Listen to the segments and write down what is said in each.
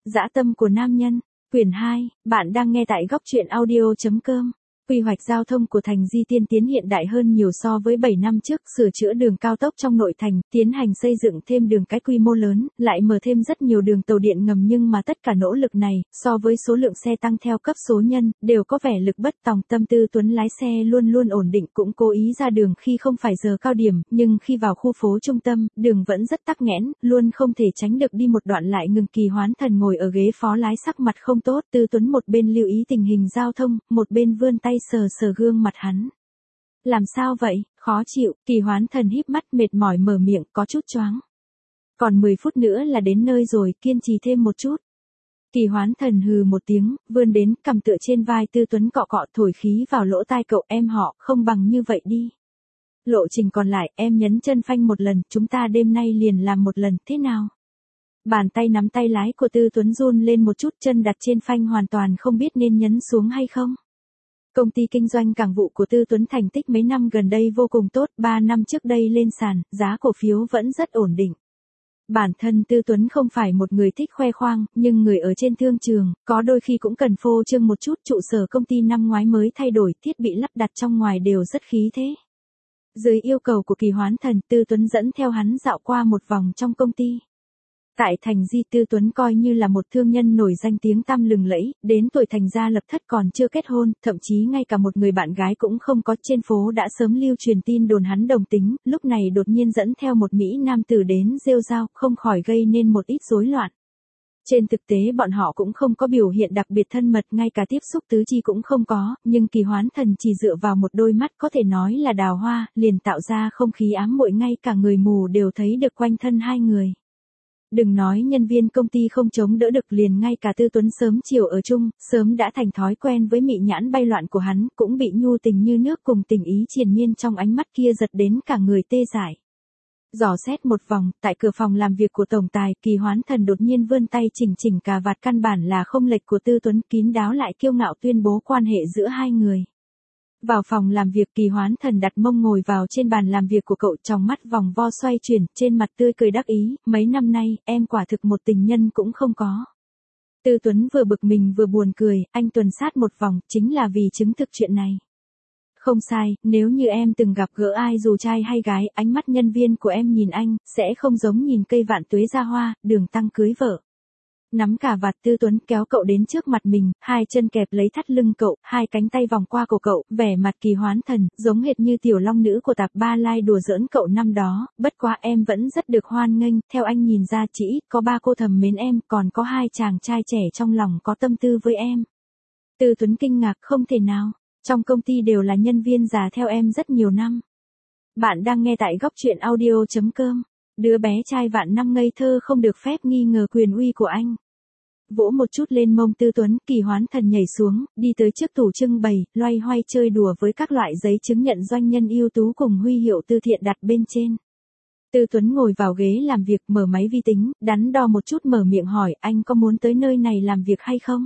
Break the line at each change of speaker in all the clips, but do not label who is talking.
Dã tâm của nam nhân, quyển 2, bạn đang nghe tại góc truyện audio.com. Quy hoạch giao thông của thành Di tiên tiến hiện đại hơn nhiều so với 7 năm trước, sửa chữa đường cao tốc trong nội thành, tiến hành xây dựng thêm đường cái quy mô lớn, lại mở thêm rất nhiều đường tàu điện ngầm, nhưng mà tất cả nỗ lực này, so với số lượng xe tăng theo cấp số nhân, đều có vẻ lực bất tòng tâm. Tư Tuấn lái xe luôn luôn ổn định, cũng cố ý ra đường khi không phải giờ cao điểm, nhưng khi vào khu phố trung tâm, đường vẫn rất tắc nghẽn, luôn không thể tránh được đi một đoạn lại ngừng. Kỳ Hoán Thần ngồi ở ghế phó lái sắc mặt không tốt, Tư Tuấn một bên lưu ý tình hình giao thông, một bên vươn tay sờ sờ gương mặt hắn. Làm sao vậy, khó chịu? Kỳ Hoán Thần híp mắt mệt mỏi mở miệng, có chút choáng. Còn 10 phút nữa là đến nơi rồi, kiên trì thêm một chút. Kỳ Hoán Thần hừ một tiếng, vươn đến, cầm tựa trên vai Tư Tuấn cọ cọ, thổi khí vào lỗ tai cậu. Em họ, không bằng như vậy đi. Lộ trình còn lại, em nhấn chân phanh một lần, chúng ta đêm nay liền làm một lần, thế nào? Bàn tay nắm tay lái của Tư Tuấn run lên một chút, chân đặt trên phanh hoàn toàn không biết nên nhấn xuống hay không. Công ty kinh doanh cảng vụ của Tư Tuấn thành tích mấy năm gần đây vô cùng tốt, 3 năm trước đây lên sàn, giá cổ phiếu vẫn rất ổn định. Bản thân Tư Tuấn không phải một người thích khoe khoang, nhưng người ở trên thương trường, có đôi khi cũng cần phô trương một chút. Trụ sở công ty năm ngoái mới thay đổi, thiết bị lắp đặt trong ngoài đều rất khí thế. Dưới yêu cầu của Kỳ Hoán Thần, Tư Tuấn dẫn theo hắn dạo qua một vòng trong công ty. Tại thành Di, Tư Tuấn coi như là một thương nhân nổi danh tiếng tăm lừng lẫy, đến tuổi thành gia lập thất còn chưa kết hôn, thậm chí ngay cả một người bạn gái cũng không có. Trên phố đã sớm lưu truyền tin đồn hắn đồng tính, lúc này đột nhiên dẫn theo một mỹ nam tử đến rêu rao, không khỏi gây nên một ít rối loạn. Trên thực tế bọn họ cũng không có biểu hiện đặc biệt thân mật, ngay cả tiếp xúc tứ chi cũng không có, nhưng Kỳ Hoán Thần chỉ dựa vào một đôi mắt có thể nói là đào hoa, liền tạo ra không khí ám muội, ngay cả người mù đều thấy được quanh thân hai người. Đừng nói nhân viên công ty không chống đỡ được, liền ngay cả Tư Tuấn sớm chiều ở chung, sớm đã thành thói quen với mị nhãn bay loạn của hắn, cũng bị nhu tình như nước cùng tình ý triền miên trong ánh mắt kia giật đến cả người tê dại. Dò xét một vòng, tại cửa phòng làm việc của tổng tài, Kỳ Hoán Thần đột nhiên vươn tay chỉnh cà vạt, căn bản là không lệch của Tư Tuấn, kín đáo lại kiêu ngạo tuyên bố quan hệ giữa hai người. Vào phòng làm việc, Kỳ Hoán Thần đặt mông ngồi vào trên bàn làm việc của cậu, trong mắt vòng vo xoay chuyển, trên mặt tươi cười đắc ý. Mấy năm nay, em quả thực một tình nhân cũng không có. Tư Tuấn vừa bực mình vừa buồn cười, anh tuần sát một vòng, chính là vì chứng thực chuyện này. Không sai, nếu như em từng gặp gỡ ai dù trai hay gái, ánh mắt nhân viên của em nhìn anh, sẽ không giống nhìn cây vạn tuế ra hoa, đường tăng cưới vợ. Nắm cà vạt, Tư Tuấn kéo cậu đến trước mặt mình, hai chân kẹp lấy thắt lưng cậu, hai cánh tay vòng qua cổ cậu, vẻ mặt Kỳ Hoán Thần, giống hệt như tiểu long nữ của tạp Ba Lai đùa giỡn cậu năm đó. Bất quá em vẫn rất được hoan nghênh, theo anh nhìn ra chỉ ít có 3 cô thầm mến em, còn có 2 chàng trai trẻ trong lòng có tâm tư với em. Tư Tuấn kinh ngạc, không thể nào, trong công ty đều là nhân viên già theo em rất nhiều năm. Bạn đang nghe tại góc truyện audio.com. Đứa bé trai vạn năm ngây thơ không được phép nghi ngờ quyền uy của anh. Vỗ một chút lên mông Tư Tuấn, Kỳ Hoán Thần nhảy xuống, đi tới trước tủ trưng bày, loay hoay chơi đùa với các loại giấy chứng nhận doanh nhân ưu tú cùng huy hiệu từ thiện đặt bên trên. Tư Tuấn ngồi vào ghế làm việc, mở máy vi tính, đắn đo một chút mở miệng hỏi, anh có muốn tới nơi này làm việc hay không?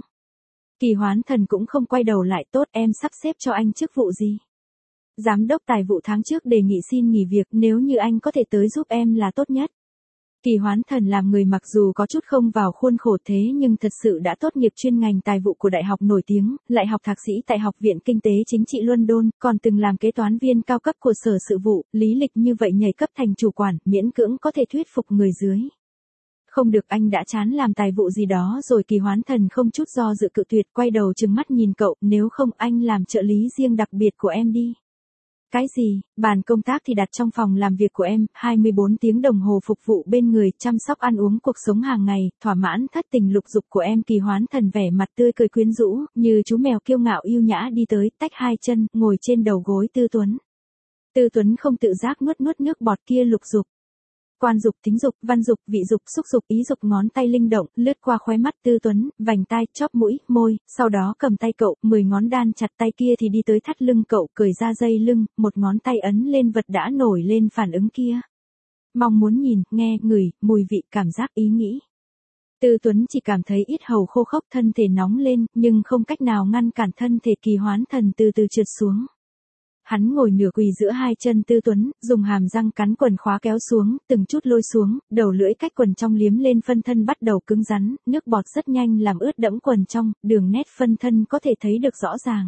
Kỳ Hoán Thần cũng không quay đầu lại, tốt, em sắp xếp cho anh chức vụ gì? Giám đốc tài vụ, tháng trước đề nghị xin nghỉ việc, nếu như anh có thể tới giúp em là tốt nhất. Kỳ Hoán Thần làm người mặc dù có chút không vào khuôn khổ, thế nhưng thật sự đã tốt nghiệp chuyên ngành tài vụ của đại học nổi tiếng, lại học thạc sĩ tại Học viện Kinh tế Chính trị London, còn từng làm kế toán viên cao cấp của Sở Sự vụ, lý lịch như vậy nhảy cấp thành chủ quản, miễn cưỡng có thể thuyết phục người dưới. Không được, anh đã chán làm tài vụ gì đó rồi. Kỳ Hoán Thần không chút do dự cự tuyệt, quay đầu trừng mắt nhìn cậu, nếu không anh làm trợ lý riêng đặc biệt của em đi. Cái gì? Bàn công tác thì đặt trong phòng làm việc của em, 24 tiếng đồng hồ phục vụ bên người, chăm sóc ăn uống cuộc sống hàng ngày, thỏa mãn thất tình lục dục của em. Kỳ Hoán Thần vẻ mặt tươi cười quyến rũ, như chú mèo kiêu ngạo yêu nhã đi tới, tách hai chân, ngồi trên đầu gối Tư Tuấn. Tư Tuấn không tự giác nuốt nước bọt kia lục dục. Quan dục, tính dục, văn dục, vị dục, xúc dục, ý dục, ngón tay linh động, lướt qua khóe mắt Tư Tuấn, vành tai, chóp mũi, môi, sau đó cầm tay cậu, 10 ngón đan chặt tay kia thì đi tới thắt lưng cậu, cởi ra dây lưng, một ngón tay ấn lên vật đã nổi lên phản ứng kia. Mong muốn nhìn, nghe, ngửi, mùi vị, cảm giác, ý nghĩ. Tư Tuấn chỉ cảm thấy yết hầu khô khốc, thân thể nóng lên, nhưng không cách nào ngăn cản thân thể Kỳ Hoán Thần từ từ trượt xuống. Hắn ngồi nửa quỳ giữa hai chân Tư Tuấn, dùng hàm răng cắn quần khóa kéo xuống, từng chút lôi xuống, đầu lưỡi cách quần trong liếm lên phân thân bắt đầu cứng rắn, nước bọt rất nhanh làm ướt đẫm quần trong, đường nét phân thân có thể thấy được rõ ràng.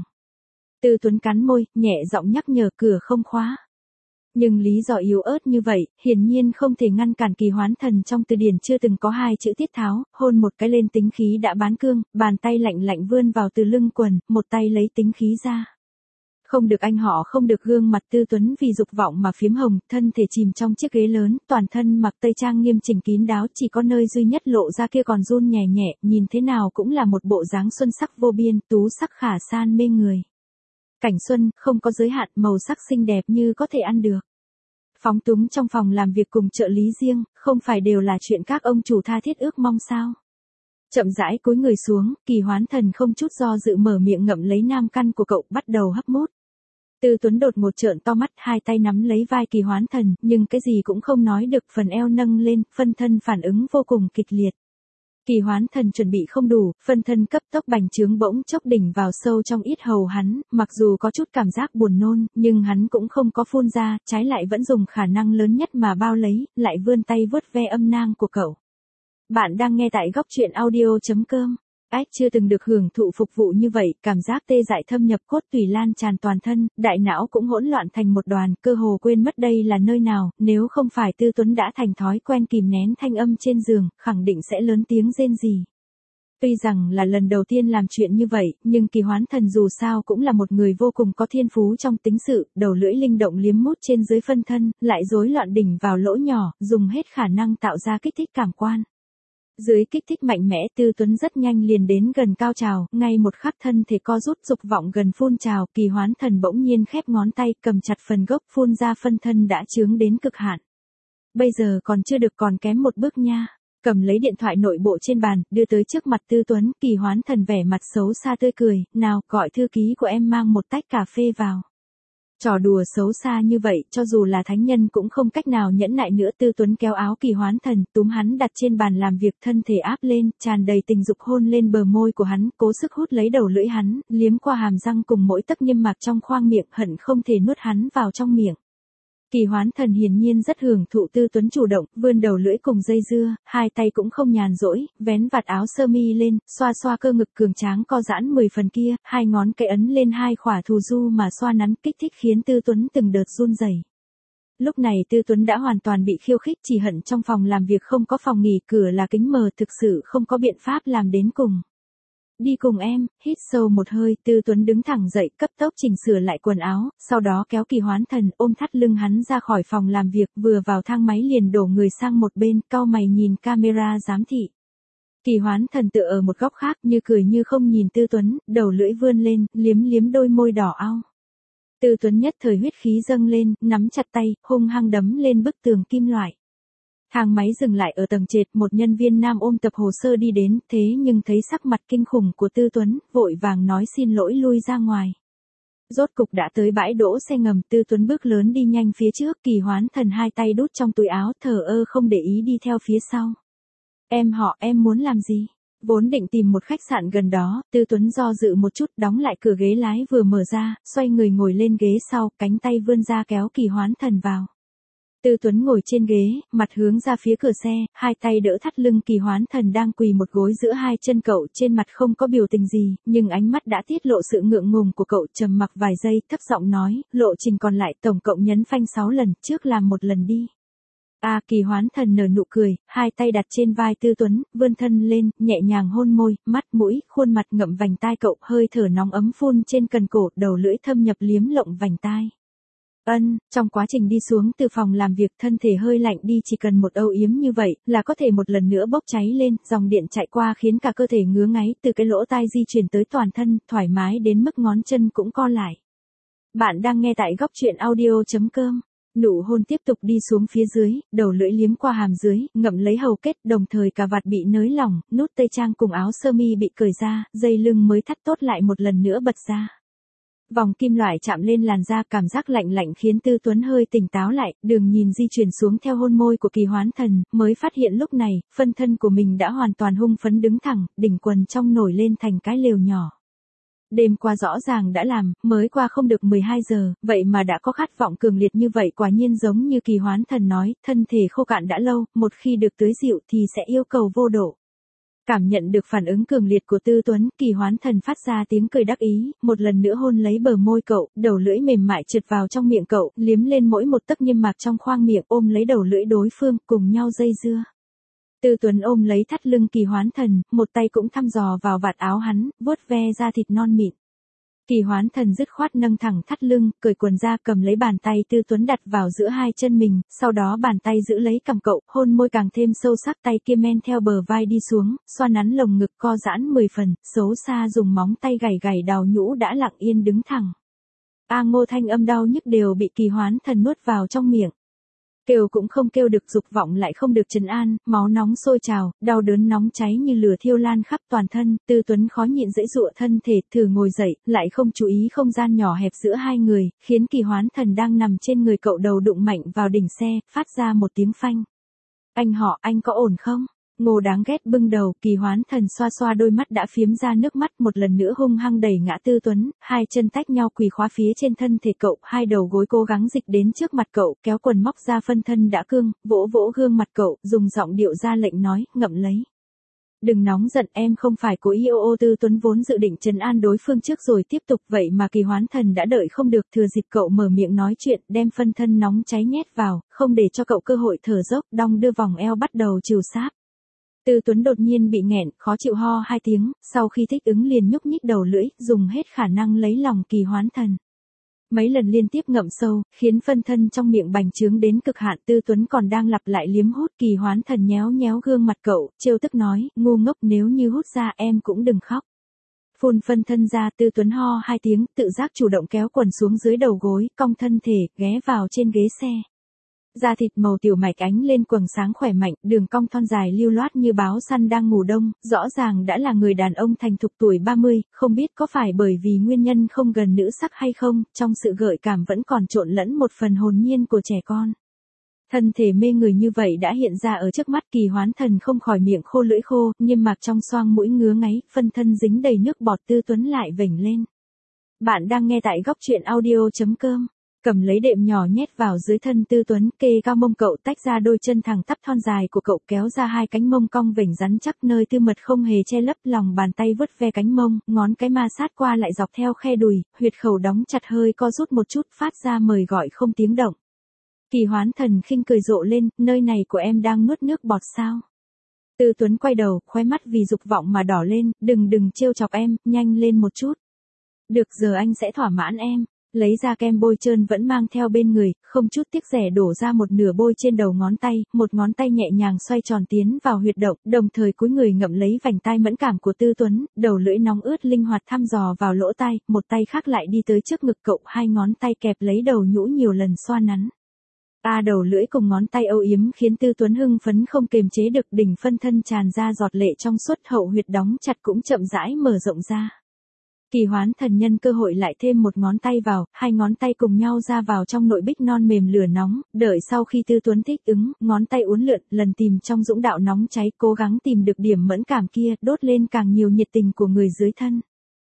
Tư Tuấn cắn môi, nhẹ giọng nhắc nhở cửa không khóa. Nhưng lý do yếu ớt như vậy, hiển nhiên không thể ngăn cản Kỳ Hoán Thần trong từ điển chưa từng có hai chữ tiết tháo, hôn một cái lên tính khí đã bán cương, bàn tay lạnh lạnh vươn vào từ lưng quần, một tay lấy tính khí ra. Không được anh họ không được gương mặt Tư Tuấn vì dục vọng mà phím hồng, thân thể chìm trong chiếc ghế lớn, toàn thân mặc tây trang nghiêm chỉnh kín đáo, chỉ có nơi duy nhất lộ ra kia còn run nhẹ nhẹ, nhìn thế nào cũng là một bộ dáng xuân sắc vô biên, tú sắc khả san mê người. Cảnh xuân, không có giới hạn, màu sắc xinh đẹp như có thể ăn được. Phóng túng trong phòng làm việc cùng trợ lý riêng, không phải đều là chuyện các ông chủ tha thiết ước mong sao. Chậm rãi cúi người xuống, Kỳ Hoán Thần không chút do dự mở miệng ngậm lấy nam căn của cậu, bắt đầu hấp mút. Tư Tuấn đột một trợn to mắt, hai tay nắm lấy vai Kỳ Hoán Thần, nhưng cái gì cũng không nói được, phần eo nâng lên, phân thân phản ứng vô cùng kịch liệt. Kỳ Hoán Thần chuẩn bị không đủ, phân thân cấp tốc bành trướng bỗng chốc đỉnh vào sâu trong yết hầu hắn, mặc dù có chút cảm giác buồn nôn, nhưng hắn cũng không có phun ra, trái lại vẫn dùng khả năng lớn nhất mà bao lấy, lại vươn tay vuốt ve âm nang của cậu. Bạn đang nghe tại góc truyện audio.com. Ách chưa từng được hưởng thụ phục vụ như vậy, cảm giác tê dại thâm nhập cốt tủy lan tràn toàn thân, đại não cũng hỗn loạn thành một đoàn, cơ hồ quên mất đây là nơi nào, nếu không phải Tư Tuấn đã thành thói quen kìm nén thanh âm trên giường, khẳng định sẽ lớn tiếng rên rỉ. Tuy rằng là lần đầu tiên làm chuyện như vậy, nhưng Kỳ Hoán Thần dù sao cũng là một người vô cùng có thiên phú trong tính sự, đầu lưỡi linh động liếm mút trên dưới phân thân, lại rối loạn đỉnh vào lỗ nhỏ, dùng hết khả năng tạo ra kích thích cảm quan. Dưới kích thích mạnh mẽ, Tư Tuấn rất nhanh liền đến gần cao trào, ngay một khắc thân thể co rút dục vọng gần phun trào, Kỳ Hoán Thần bỗng nhiên khép ngón tay cầm chặt phần gốc, phun ra phân thân đã chướng đến cực hạn. Bây giờ còn chưa được, còn kém một bước nha. Cầm lấy điện thoại nội bộ trên bàn, đưa tới trước mặt Tư Tuấn, Kỳ Hoán Thần vẻ mặt xấu xa tươi cười, nào, gọi thư ký của em mang một tách cà phê vào. Trò đùa xấu xa như vậy, cho dù là thánh nhân cũng không cách nào nhẫn nại nữa. Tư Tuấn kéo áo Kỳ Hoán Thần, túm hắn đặt trên bàn làm việc, thân thể áp lên, tràn đầy tình dục hôn lên bờ môi của hắn, cố sức hút lấy đầu lưỡi hắn, liếm qua hàm răng cùng mỗi tấc niêm mạc trong khoang miệng, hận không thể nuốt hắn vào trong miệng. Kỳ Hoán Thần hiển nhiên rất hưởng thụ Tư Tuấn chủ động, vươn đầu lưỡi cùng dây dưa, hai tay cũng không nhàn rỗi, vén vạt áo sơ mi lên, xoa xoa cơ ngực cường tráng co giãn 10 phần kia, hai ngón cái ấn lên hai khỏa thù du mà xoa nắn, kích thích khiến Tư Tuấn từng đợt run rẩy. Lúc này Tư Tuấn đã hoàn toàn bị khiêu khích, chỉ hận trong phòng làm việc không có phòng nghỉ, cửa là kính mờ, thực sự không có biện pháp làm đến cùng. Đi cùng em. Hít sâu một hơi, Tư Tuấn đứng thẳng dậy, cấp tốc chỉnh sửa lại quần áo, sau đó kéo Kỳ Hoán Thần ôm thắt lưng hắn ra khỏi phòng làm việc, vừa vào thang máy liền đổ người sang một bên, cau mày nhìn camera giám thị. Kỳ Hoán Thần tựa ở một góc khác, như cười như không nhìn Tư Tuấn, đầu lưỡi vươn lên, liếm liếm đôi môi đỏ ao. Tư Tuấn nhất thời huyết khí dâng lên, nắm chặt tay, hung hăng đấm lên bức tường kim loại. Thang máy dừng lại ở tầng trệt, một nhân viên nam ôm tập hồ sơ đi đến, thế nhưng thấy sắc mặt kinh khủng của Tư Tuấn, vội vàng nói xin lỗi lui ra ngoài. Rốt cục đã tới bãi đỗ xe ngầm, Tư Tuấn bước lớn đi nhanh phía trước, Kỳ Hoán Thần hai tay đút trong túi áo, thờ ơ không để ý đi theo phía sau. Em muốn làm gì? Vốn định tìm một khách sạn gần đó, Tư Tuấn do dự một chút, đóng lại cửa ghế lái vừa mở ra, xoay người ngồi lên ghế sau, cánh tay vươn ra kéo Kỳ Hoán Thần vào. Tư Tuấn ngồi trên ghế, mặt hướng ra phía cửa xe, hai tay đỡ thắt lưng Kỳ Hoán Thần đang quỳ một gối giữa hai chân cậu, trên mặt không có biểu tình gì, nhưng ánh mắt đã tiết lộ sự ngượng ngùng của cậu. Trầm mặc vài giây, thấp giọng nói, lộ trình còn lại tổng cộng nhấn phanh 6 lần, trước làm một lần đi. Kỳ Hoán Thần nở nụ cười, hai tay đặt trên vai Tư Tuấn, vươn thân lên, nhẹ nhàng hôn môi, mắt mũi, khuôn mặt ngậm vành tai cậu, hơi thở nóng ấm phun trên cần cổ, đầu lưỡi thâm nhập liếm lộng vành tai. Trong quá trình đi xuống từ phòng làm việc, thân thể hơi lạnh đi, chỉ cần một âu yếm như vậy, là có thể một lần nữa bốc cháy lên, dòng điện chạy qua khiến cả cơ thể ngứa ngáy, từ cái lỗ tai di chuyển tới toàn thân, thoải mái đến mức ngón chân cũng co lại. Bạn đang nghe tại góc truyện audio.com. Nụ hôn tiếp tục đi xuống phía dưới, đầu lưỡi liếm qua hàm dưới, ngậm lấy hầu kết, đồng thời cà vạt bị nới lỏng, nút tây trang cùng áo sơ mi bị cởi ra, dây lưng mới thắt tốt lại một lần nữa bật ra. Vòng kim loại chạm lên làn da, cảm giác lạnh lạnh khiến Tư Tuấn hơi tỉnh táo lại, đường nhìn di chuyển xuống theo hôn môi của Kỳ Hoán Thần, mới phát hiện lúc này, phân thân của mình đã hoàn toàn hung phấn đứng thẳng, đỉnh quần trong nổi lên thành cái lều nhỏ. Đêm qua rõ ràng đã làm, mới qua không được 12 giờ, vậy mà đã có khát vọng cường liệt như vậy, quả nhiên giống như Kỳ Hoán Thần nói, thân thể khô cạn đã lâu, một khi được tưới dịu thì sẽ yêu cầu vô độ. Cảm nhận được phản ứng cường liệt của Tư Tuấn, Kỳ Hoán Thần phát ra tiếng cười đắc ý, một lần nữa hôn lấy bờ môi cậu, đầu lưỡi mềm mại trượt vào trong miệng cậu, liếm lên mỗi một tấc niêm mạc trong khoang miệng, ôm lấy đầu lưỡi đối phương, cùng nhau dây dưa. Tư Tuấn ôm lấy thắt lưng Kỳ Hoán Thần, một tay cũng thăm dò vào vạt áo hắn, vuốt ve da thịt non mịn. Kỳ Hoán Thần dứt khoát nâng thẳng thắt lưng, cởi quần ra, cầm lấy bàn tay Tư Tuấn đặt vào giữa hai chân mình, sau đó bàn tay giữ lấy cằm cậu, hôn môi càng thêm sâu sắc, tay kia men theo bờ vai đi xuống, xoa nắn lồng ngực co giãn 10 phần, xấu xa dùng móng tay gảy gảy đào nhũ đã lặng yên đứng thẳng. A Ngô thanh âm đau nhức đều bị Kỳ Hoán Thần nuốt vào trong miệng. Kêu cũng không kêu được, dục vọng lại không được trấn an, máu nóng sôi trào, đau đớn nóng cháy như lửa thiêu lan khắp toàn thân, Tư Tuấn khó nhịn giãy giụa thân thể, thử ngồi dậy, lại không chú ý không gian nhỏ hẹp giữa hai người, khiến Kỳ Hoán Thần đang nằm trên người cậu đầu đụng mạnh vào đỉnh xe, phát ra một tiếng phanh. Anh họ, anh có ổn không? Ngô đáng ghét bưng đầu, Kỳ Hoán Thần xoa xoa đôi mắt đã phiếm ra nước mắt, một lần nữa hung hăng đẩy ngã Tư Tuấn, hai chân tách nhau quỳ khóa phía trên thân thể cậu, hai đầu gối cố gắng dịch đến trước mặt cậu, kéo quần móc ra phân thân đã cương, vỗ vỗ gương mặt cậu, dùng giọng điệu ra lệnh nói, ngậm lấy. Đừng nóng giận, em không phải cố ý. Tư Tuấn vốn dự định trấn an đối phương trước rồi tiếp tục, vậy mà Kỳ Hoán Thần đã đợi không được, thừa dịp cậu mở miệng nói chuyện, đem phân thân nóng cháy nhét vào, không để cho cậu cơ hội thở dốc, đong đưa vòng eo bắt đầu trìu sáp. Tư Tuấn đột nhiên bị nghẹn, khó chịu ho hai tiếng, sau khi thích ứng liền nhúc nhích đầu lưỡi, dùng hết khả năng lấy lòng Kỳ Hoán Thần. Mấy lần liên tiếp ngậm sâu, khiến phân thân trong miệng bành trướng đến cực hạn. Tư Tuấn còn đang lặp lại liếm hút, Kỳ Hoán Thần nhéo nhéo gương mặt cậu, trêu tức nói, ngu ngốc, nếu như hút ra em cũng đừng khóc. Phun phân thân ra, Tư Tuấn ho hai tiếng, tự giác chủ động kéo quần xuống dưới đầu gối, cong thân thể, ghé vào trên ghế xe. Da thịt màu tiểu mạch ánh lên quầng sáng khỏe mạnh, đường cong thon dài lưu loát như báo săn đang ngủ đông, rõ ràng đã là người đàn ông thành thục tuổi 30, không biết có phải bởi vì nguyên nhân không gần nữ sắc hay không, trong sự gợi cảm vẫn còn trộn lẫn một phần hồn nhiên của trẻ con. Thân thể mê người như vậy đã hiện ra ở trước mắt, Kỳ Hoán Thần không khỏi miệng khô lưỡi khô, niêm mạc trong xoang mũi ngứa ngáy, phân thân dính đầy nước bọt. Tư Tuấn lại vểnh lên. Bạn đang nghe tại góc truyện audio.com. Cầm lấy đệm nhỏ nhét vào dưới thân Tư Tuấn, kê cao mông cậu, tách ra đôi chân thẳng tắp thon dài của cậu, kéo ra hai cánh mông cong vểnh rắn chắc, nơi tư mật không hề che lấp, lòng bàn tay vớt ve cánh mông, ngón cái ma sát qua lại dọc theo khe đùi, huyệt khẩu đóng chặt hơi co rút một chút, phát ra mời gọi không tiếng động. Kỳ Hoán Thần khinh cười rộ lên, nơi này của em đang nuốt nước bọt sao? Tư Tuấn quay đầu, khóe mắt vì dục vọng mà đỏ lên, đừng trêu chọc em, nhanh lên một chút. Được, giờ anh sẽ thỏa mãn em. Lấy ra kem bôi trơn vẫn mang theo bên người, không chút tiếc rẻ đổ ra một nửa bôi trên đầu ngón tay, một ngón tay nhẹ nhàng xoay tròn tiến vào huyệt động, đồng thời cúi người ngậm lấy vành tai mẫn cảm của Tư Tuấn, đầu lưỡi nóng ướt linh hoạt thăm dò vào lỗ tai, một tay khác lại đi tới trước ngực cậu, hai ngón tay kẹp lấy đầu nhũ nhiều lần xoa nắn. Đầu lưỡi cùng ngón tay âu yếm khiến Tư Tuấn hưng phấn không kềm chế được, đỉnh phân thân tràn ra giọt lệ trong suốt, hậu huyệt đóng chặt cũng chậm rãi mở rộng ra. Kỳ Hoán Thần nhân cơ hội lại thêm một ngón tay vào, hai ngón tay cùng nhau ra vào trong nội bích non mềm lửa nóng, đợi sau khi Tư Tuấn thích ứng, ngón tay uốn lượn, lần tìm trong dũng đạo nóng cháy, cố gắng tìm được điểm mẫn cảm kia, đốt lên càng nhiều nhiệt tình của người dưới thân.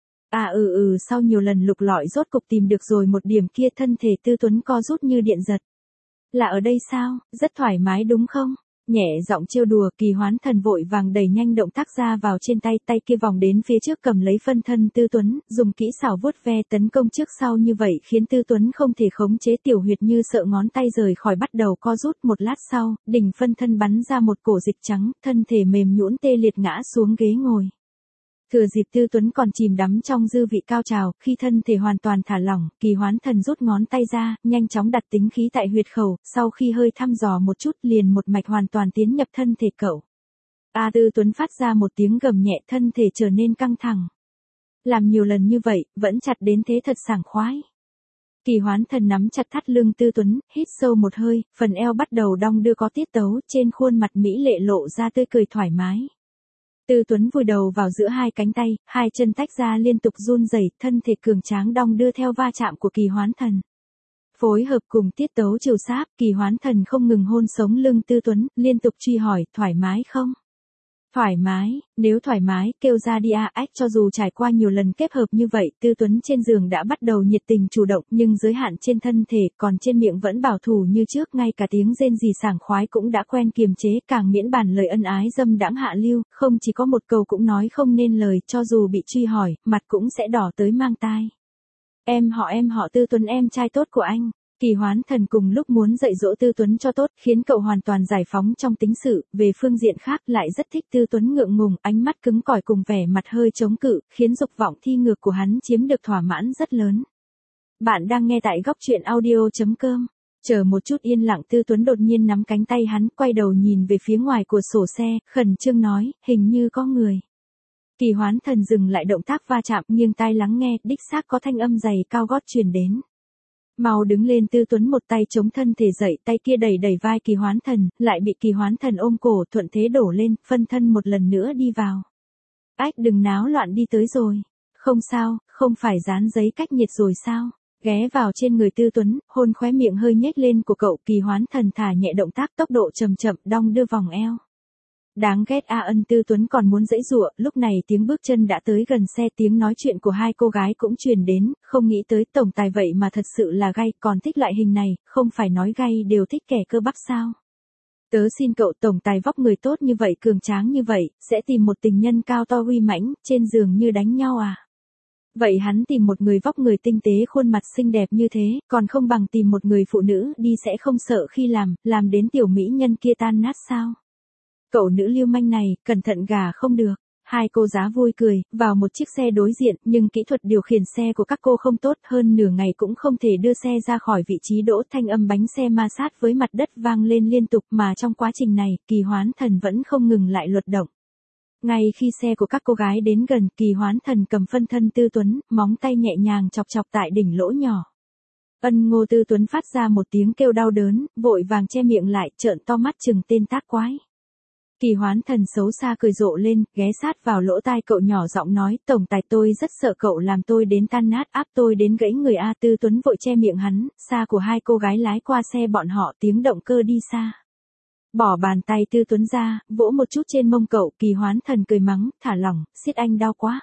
Sau nhiều lần lục lọi rốt cục tìm được rồi một điểm kia, thân thể Tư Tuấn co rút như điện giật. Là ở đây sao, rất thoải mái đúng không? Nhẹ giọng trêu đùa, Kỳ Hoán Thần vội vàng đẩy nhanh động tác ra vào trên tay, tay kia vòng đến phía trước cầm lấy phân thân Tư Tuấn, dùng kỹ xảo vuốt ve tấn công trước sau như vậy khiến Tư Tuấn không thể khống chế tiểu huyệt, như sợ ngón tay rời khỏi bắt đầu co rút. Một lát sau, đỉnh phân thân bắn ra một cổ dịch trắng, thân thể mềm nhũn tê liệt ngã xuống ghế ngồi. Thừa dịp Tư Tuấn còn chìm đắm trong dư vị cao trào, khi thân thể hoàn toàn thả lỏng, Kỳ Hoán Thần rút ngón tay ra, nhanh chóng đặt tính khí tại huyệt khẩu, sau khi hơi thăm dò một chút liền một mạch hoàn toàn tiến nhập thân thể cậu. Tư Tuấn phát ra một tiếng gầm nhẹ, thân thể trở nên căng thẳng. Làm nhiều lần như vậy, vẫn chặt đến thế thật sảng khoái. Kỳ Hoán Thần nắm chặt thắt lưng Tư Tuấn, hít sâu một hơi, phần eo bắt đầu đong đưa có tiết tấu, trên khuôn mặt mỹ lệ lộ ra tươi cười thoải mái. Tư Tuấn vùi đầu vào giữa hai cánh tay, hai chân tách ra liên tục run rẩy, thân thể cường tráng đong đưa theo va chạm của Kỳ Hoán Thần. Phối hợp cùng tiết tấu chiều sáp, Kỳ Hoán Thần không ngừng hôn sống lưng Tư Tuấn, liên tục truy hỏi, thoải mái không? Thoải mái, nếu thoải mái, kêu ra đi à. Ách, cho dù trải qua nhiều lần kết hợp như vậy, Tư Tuấn trên giường đã bắt đầu nhiệt tình chủ động, nhưng giới hạn trên thân thể, còn trên miệng vẫn bảo thủ như trước, ngay cả tiếng rên rỉ sảng khoái cũng đã quen kiềm chế, càng miễn bàn lời ân ái dâm đãng hạ lưu, không chỉ có một câu cũng nói không nên lời, cho dù bị truy hỏi, mặt cũng sẽ đỏ tới mang tai. Em họ Tư Tuấn, em trai tốt của anh. Kỳ Hoán Thần cùng lúc muốn dạy dỗ Tư Tuấn cho tốt, khiến cậu hoàn toàn giải phóng trong tính sự, về phương diện khác lại rất thích Tư Tuấn ngượng ngùng, ánh mắt cứng cỏi cùng vẻ mặt hơi chống cự, khiến dục vọng thi ngược của hắn chiếm được thỏa mãn rất lớn. Bạn đang nghe tại góc truyện audio.com. Chờ một chút yên lặng, Tư Tuấn đột nhiên nắm cánh tay hắn, quay đầu nhìn về phía ngoài cửa sổ xe, khẩn trương nói, hình như có người. Kỳ Hoán Thần dừng lại động tác va chạm, nghiêng tai lắng nghe, đích xác có thanh âm giày cao gót truyền đến. Mau đứng lên, Tư Tuấn một tay chống thân thể dậy, tay kia đẩy đẩy vai Kỳ Hoán Thần, lại bị Kỳ Hoán Thần ôm cổ, thuận thế đổ lên, phân thân một lần nữa đi vào. Ách, đừng náo loạn, đi tới rồi. Không sao, không phải dán giấy cách nhiệt rồi sao? Ghé vào trên người Tư Tuấn, hôn khóe miệng hơi nhếch lên của cậu, Kỳ Hoán Thần thả nhẹ động tác, tốc độ chậm chậm, đong đưa vòng eo. Đáng ghét a. Ân, Tư Tuấn còn muốn giãy giụa, lúc này tiếng bước chân đã tới gần xe, tiếng nói chuyện của hai cô gái cũng truyền đến, không nghĩ tới tổng tài vậy mà thật sự là gay, còn thích loại hình này, không phải nói gay đều thích kẻ cơ bắp sao? Tớ xin cậu, tổng tài vóc người tốt như vậy, cường tráng như vậy, sẽ tìm một tình nhân cao to uy mãnh, trên giường như đánh nhau à? Vậy hắn tìm một người vóc người tinh tế, khuôn mặt xinh đẹp như thế, còn không bằng tìm một người phụ nữ đi, sẽ không sợ khi làm đến tiểu mỹ nhân kia tan nát sao? Cậu nữ lưu manh này, cẩn thận gà không được. Hai cô giá vui cười, vào một chiếc xe đối diện, nhưng kỹ thuật điều khiển xe của các cô không tốt, hơn nửa ngày cũng không thể đưa xe ra khỏi vị trí đỗ, thanh âm bánh xe ma sát với mặt đất vang lên liên tục, mà trong quá trình này, Kỳ Hoán Thần vẫn không ngừng lại luật động. Ngay khi xe của các cô gái đến gần, Kỳ Hoán Thần cầm phân thân Tư Tuấn, móng tay nhẹ nhàng chọc chọc tại đỉnh lỗ nhỏ. Ân Ngô. Tư Tuấn phát ra một tiếng kêu đau đớn, vội vàng che miệng lại, trợn to mắt chừng tên tác quái. Kỳ Hoán Thần xấu xa cười rộ lên, ghé sát vào lỗ tai cậu nhỏ giọng nói, tổng tài, tôi rất sợ cậu làm tôi đến tan nát, áp tôi đến gãy người a. Tư Tuấn vội che miệng hắn, xa của hai cô gái lái qua xe bọn họ, tiếng động cơ đi xa. Bỏ bàn tay Tư Tuấn ra, vỗ một chút trên mông cậu, Kỳ Hoán Thần cười mắng, thả lỏng, siết anh đau quá.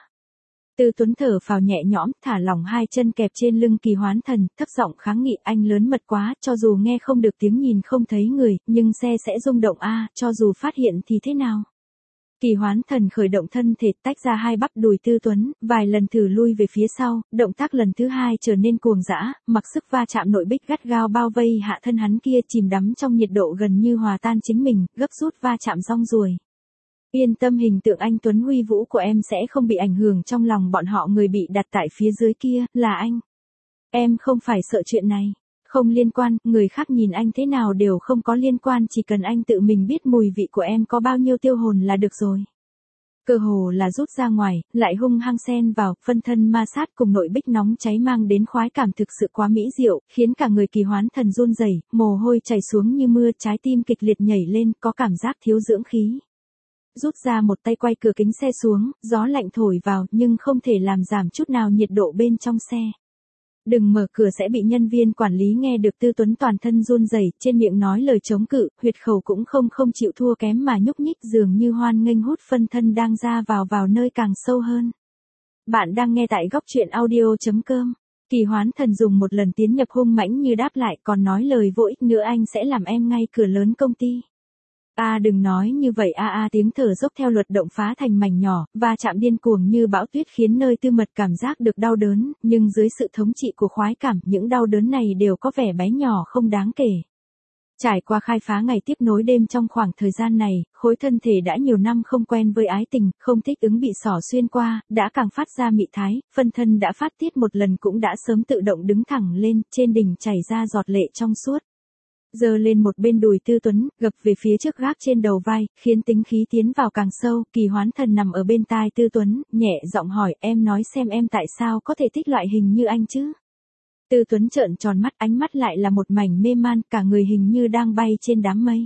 Tư Tuấn thở phào nhẹ nhõm, thả lỏng hai chân kẹp trên lưng Kỳ Hoán Thần, thấp giọng kháng nghị, anh lớn mật quá, cho dù nghe không được tiếng, nhìn không thấy người, nhưng xe sẽ rung động a, cho dù phát hiện thì thế nào? Kỳ Hoán Thần khởi động thân thể, tách ra hai bắp đùi Tư Tuấn, vài lần thử lui về phía sau, động tác lần thứ hai trở nên cuồng dã, mặc sức va chạm nội bích gắt gao bao vây hạ thân hắn kia, chìm đắm trong nhiệt độ gần như hòa tan chính mình, gấp rút va chạm rong ruổi. Yên tâm, hình tượng anh Tuấn Huy Vũ của em sẽ không bị ảnh hưởng, trong lòng bọn họ người bị đặt tại phía dưới kia, là anh. Em không phải sợ chuyện này. Không liên quan, người khác nhìn anh thế nào đều không có liên quan, chỉ cần anh tự mình biết mùi vị của em có bao nhiêu tiêu hồn là được rồi. Cơ hồ là rút ra ngoài, lại hung hăng xen vào, phân thân ma sát cùng nội bích nóng cháy mang đến khoái cảm thực sự quá mỹ diệu, khiến cả người Kỳ Hoán Thần run rẩy, mồ hôi chảy xuống như mưa, trái tim kịch liệt nhảy lên, có cảm giác thiếu dưỡng khí. Rút ra một tay quay cửa kính xe xuống, gió lạnh thổi vào, nhưng không thể làm giảm chút nào nhiệt độ bên trong xe. Đừng mở cửa sẽ bị nhân viên quản lý nghe được. Tư Tuấn toàn thân run rẩy, trên miệng nói lời chống cự, huyệt khẩu cũng không chịu thua kém mà nhúc nhích, dường như hoan nghênh hút phân thân đang ra vào nơi càng sâu hơn. Bạn đang nghe tại góc truyện audio.com. Kỳ Hoán Thần dùng một lần tiến nhập hung mãnh như đáp lại, còn nói lời vô ích nữa, anh sẽ làm em ngay cửa lớn công ty. Đừng nói như vậy tiếng thở dốc theo luật động phá thành mảnh nhỏ, va chạm điên cuồng như bão tuyết khiến nơi tư mật cảm giác được đau đớn, nhưng dưới sự thống trị của khoái cảm, những đau đớn này đều có vẻ bé nhỏ không đáng kể. Trải qua khai phá ngày tiếp nối đêm trong khoảng thời gian này, khối thân thể đã nhiều năm không quen với ái tình, không thích ứng bị xỏ xuyên qua, đã càng phát ra mị thái, phân thân đã phát tiết một lần cũng đã sớm tự động đứng thẳng lên, trên đỉnh chảy ra giọt lệ trong suốt. Giơ lên một bên đùi Tư Tuấn, gập về phía trước gác trên đầu vai, khiến tính khí tiến vào càng sâu. Kỳ Hoán Thần nằm ở bên tai Tư Tuấn, nhẹ giọng hỏi, em nói xem em tại sao có thể thích loại hình như anh chứ? Tư Tuấn trợn tròn mắt, ánh mắt lại là một mảnh mê man, cả người hình như đang bay trên đám mây.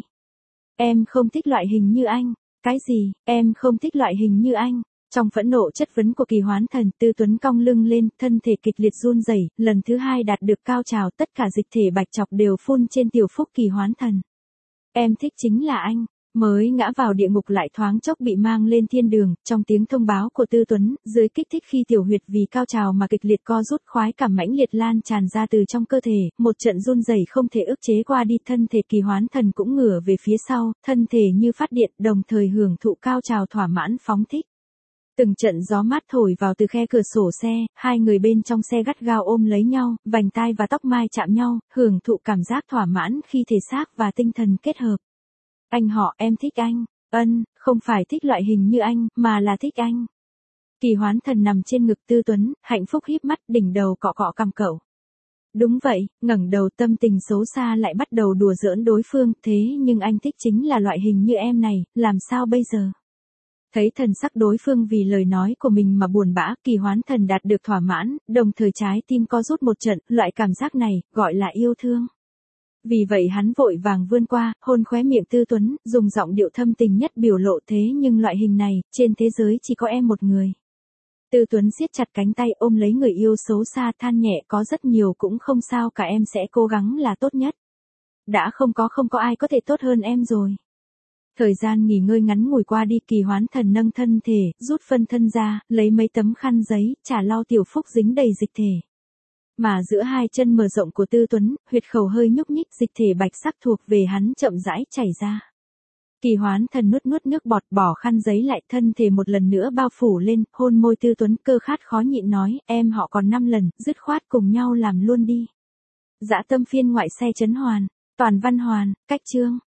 Em không thích loại hình như anh. Cái gì, em không thích loại hình như anh? Trong phẫn nộ chất vấn của Kỳ Hoán Thần, Tư Tuấn cong lưng lên, thân thể kịch liệt run rẩy, lần thứ hai đạt được cao trào, tất cả dịch thể bạch chọc đều phun trên tiểu phúc Kỳ Hoán Thần. Em thích chính là anh. Mới ngã vào địa ngục lại thoáng chốc bị mang lên thiên đường, trong tiếng thông báo của Tư Tuấn, dưới kích thích khi tiểu huyệt vì cao trào mà kịch liệt co rút khoái cảm mãnh liệt lan tràn ra từ trong cơ thể, một trận run rẩy không thể ức chế qua đi, thân thể Kỳ Hoán Thần cũng ngửa về phía sau, thân thể như phát điện, đồng thời hưởng thụ cao trào thỏa mãn phóng thích. Từng trận gió mát thổi vào từ khe cửa sổ xe, hai người bên trong xe gắt gao ôm lấy nhau, vành tai và tóc mai chạm nhau, hưởng thụ cảm giác thỏa mãn khi thể xác và tinh thần kết hợp. Anh họ, em thích anh. Không phải thích loại hình như anh, mà là thích anh. Kỳ Hoán Thần nằm trên ngực Tư Tuấn, hạnh phúc híp mắt, đỉnh đầu cọ cọ cằm cậu. Đúng vậy, ngẩng đầu, tâm tình xấu xa lại bắt đầu đùa giỡn đối phương, thế nhưng anh thích chính là loại hình như em này, làm sao bây giờ? Thấy thần sắc đối phương vì lời nói của mình mà buồn bã, Kỳ Hoán Thần đạt được thỏa mãn, đồng thời trái tim co rút một trận, loại cảm giác này, gọi là yêu thương. Vì vậy hắn vội vàng vươn qua, hôn khóe miệng Tư Tuấn, dùng giọng điệu thâm tình nhất biểu lộ, thế nhưng loại hình này, trên thế giới chỉ có em một người. Tư Tuấn siết chặt cánh tay ôm lấy người yêu xấu xa, than nhẹ, có rất nhiều cũng không sao cả, em sẽ cố gắng là tốt nhất. Đã không có ai có thể tốt hơn em rồi. Thời gian nghỉ ngơi ngắn ngủi qua đi, Kỳ Hoán Thần nâng thân thể, rút phân thân ra, lấy mấy tấm khăn giấy, chả lau Tiểu Phúc dính đầy dịch thể. Mà giữa hai chân mở rộng của Tư Tuấn, huyệt khẩu hơi nhúc nhích, dịch thể bạch sắc thuộc về hắn chậm rãi chảy ra. Kỳ Hoán Thần nuốt nước bọt, bỏ khăn giấy lại, thân thể một lần nữa bao phủ lên, hôn môi Tư Tuấn, cơ khát khó nhịn nói, em họ còn 5 lần, dứt khoát cùng nhau làm luôn đi. Dã Tâm phiên ngoại xe trấn hoàn, toàn văn hoàn, cách chương.